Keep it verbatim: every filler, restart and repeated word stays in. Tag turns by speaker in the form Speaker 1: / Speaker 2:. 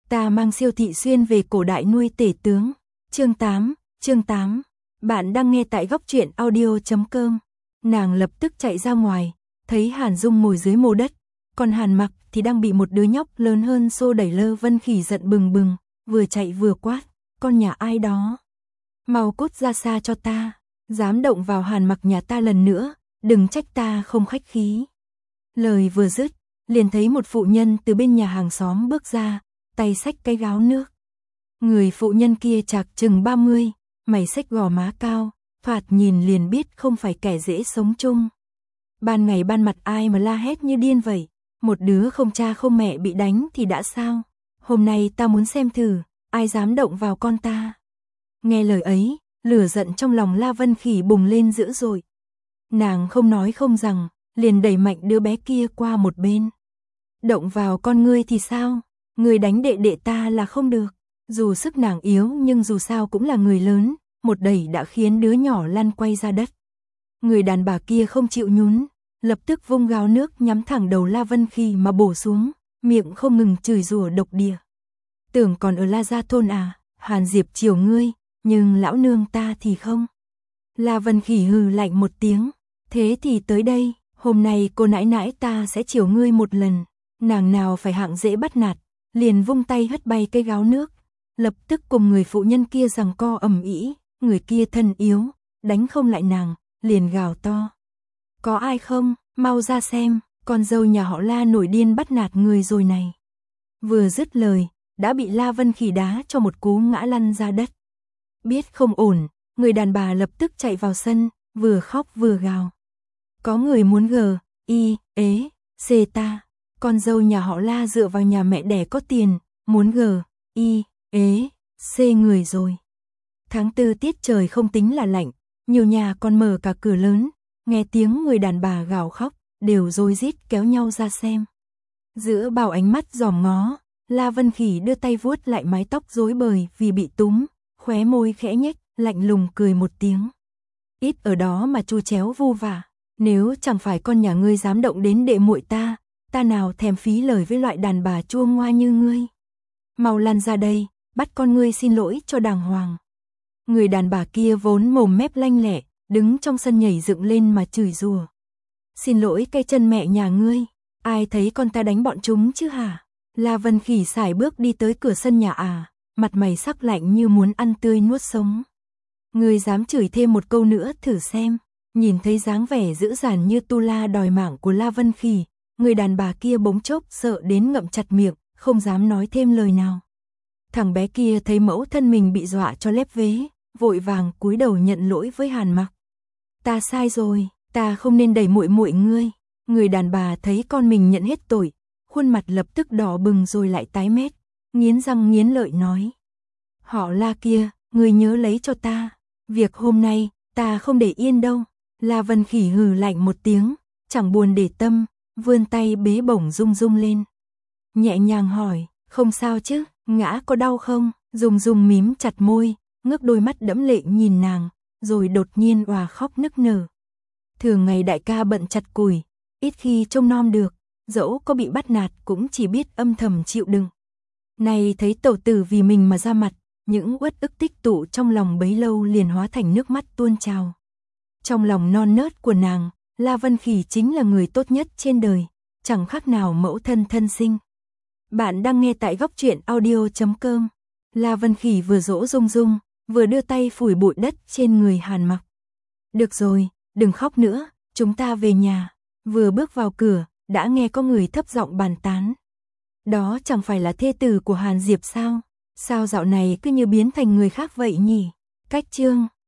Speaker 1: Ta mang Siêu Thị Xuyên về cổ đại nuôi tể tướng. Chương tám, chương tám. Bạn đang nghe tại góc truyện audio chấm com. Nàng lập tức chạy ra ngoài, thấy Hàn Dung ngồi dưới mồ đất, còn Hàn Mặc thì đang bị một đứa nhóc lớn hơn xô đẩy. Lơ Vân Khỉ giận bừng bừng, vừa chạy vừa quát, con nhà ai đó? Mau cút ra xa cho ta, dám động vào Hàn Mặc nhà ta lần nữa, đừng trách ta không khách khí. Lời vừa dứt, liền thấy một phụ nhân từ bên nhà hàng xóm bước ra, tay xách cái gáo nước. Người phụ nhân kia chạc chừng ba mươi, mày xách gò má cao, thoạt nhìn liền biết không phải kẻ dễ sống chung. Ban ngày ban mặt ai mà la hét như điên vậy, một đứa không cha không mẹ bị đánh thì đã sao? Hôm nay ta muốn xem thử, ai dám động vào con ta. Nghe lời ấy, lửa giận trong lòng La Vân Khỉ bùng lên dữ dội. Nàng không nói không rằng, liền đẩy mạnh đứa bé kia qua một bên. Động vào con ngươi thì sao? Người đánh đệ đệ ta là không được. Dù sức nàng yếu nhưng dù sao cũng là người lớn, một đẩy đã khiến đứa nhỏ lăn quay ra đất. Người đàn bà kia không chịu nhún, lập tức vung gáo nước nhắm thẳng đầu La Vân Khỉ mà bổ xuống, miệng không ngừng chửi rủa độc địa. Tưởng còn ở La Gia thôn à, Hàn Diệp chiều ngươi, nhưng lão nương ta thì không. La Vân Khỉ hừ lạnh một tiếng, thế thì tới đây, hôm nay cô nãi nãi ta sẽ chiều ngươi một lần. Nàng nào phải hạng dễ bắt nạt, liền vung tay hất bay cây gáo nước, lập tức cùng người phụ nhân kia giằng co ầm ĩ. Người kia thân yếu, đánh không lại nàng, liền gào to. Có ai không, mau ra xem, con dâu nhà họ La nổi điên bắt nạt người rồi này. Vừa dứt lời, đã bị La Vân Khỉ đá cho một cú ngã lăn ra đất. Biết không ổn, người đàn bà lập tức chạy vào sân, vừa khóc vừa gào. Có người muốn gờ, y, ế, xê ta. Con dâu nhà họ La dựa vào nhà mẹ đẻ có tiền, muốn gờ, y, ế, xê người rồi. Tháng tư tiết trời không tính là lạnh, nhiều nhà còn mở cả cửa lớn, nghe tiếng người đàn bà gào khóc, đều rối rít kéo nhau ra xem. Giữa bao ánh mắt dòm ngó, La Vân Khỉ đưa tay vuốt lại mái tóc rối bời vì bị túm, khóe môi khẽ nhếch, lạnh lùng cười một tiếng. Ít ở đó mà chu chéo vu vả, nếu chẳng phải con nhà ngươi dám động đến đệ muội ta, ta nào thèm phí lời với loại đàn bà chua ngoa như ngươi. Mau lăn ra đây, bắt con ngươi xin lỗi cho đàng hoàng. Người đàn bà kia vốn mồm mép lanh lẹ, đứng trong sân nhảy dựng lên mà chửi rủa. Xin lỗi cây chân mẹ nhà ngươi, ai thấy con ta đánh bọn chúng chứ hả? La Vân Khỉ sải bước đi tới cửa sân nhà à, mặt mày sắc lạnh như muốn ăn tươi nuốt sống. Ngươi dám chửi thêm một câu nữa thử xem. Nhìn thấy dáng vẻ dữ dằn như tu la đòi mạng của La Vân Khỉ, người đàn bà kia bỗng chốc sợ đến ngậm chặt miệng, không dám nói thêm lời nào. Thằng bé kia thấy mẫu thân mình bị dọa cho lép vế, vội vàng cúi đầu nhận lỗi với Hàn Mặc. Ta sai rồi, ta không nên đẩy muội muội ngươi. Người đàn bà thấy con mình nhận hết tội, khuôn mặt lập tức đỏ bừng rồi lại tái mét, nghiến răng nghiến lợi nói. Họ La kia, ngươi nhớ lấy cho ta, việc hôm nay, ta không để yên đâu. La Vân Khỉ hừ lạnh một tiếng, chẳng buồn để tâm, vươn tay bế bổng Dung Dung lên. Nhẹ nhàng hỏi, không sao chứ, ngã có đau không? Dung Dung mím chặt môi, ngước đôi mắt đẫm lệ nhìn nàng, rồi đột nhiên òa khóc nức nở. Thường ngày đại ca bận chặt củi, ít khi trông nom được, dẫu có bị bắt nạt cũng chỉ biết âm thầm chịu đựng. Này thấy tẩu tử vì mình mà ra mặt, những uất ức tích tụ trong lòng bấy lâu liền hóa thành nước mắt tuôn trào. Trong lòng non nớt của nàng, La Vân Khỉ chính là người tốt nhất trên đời, chẳng khác nào mẫu thân thân sinh. Bạn đang nghe tại góc truyện audio chấm com. La Vân Khỉ vừa dỗ Dung Dung, vừa đưa tay phủi bụi đất trên người Hàn Mặc. Được rồi, đừng khóc nữa, chúng ta về nhà. Vừa bước vào cửa, đã nghe có người thấp giọng bàn tán. Đó chẳng phải là thê tử của Hàn Diệp sao? Sao dạo này cứ như biến thành người khác vậy nhỉ? Cách chương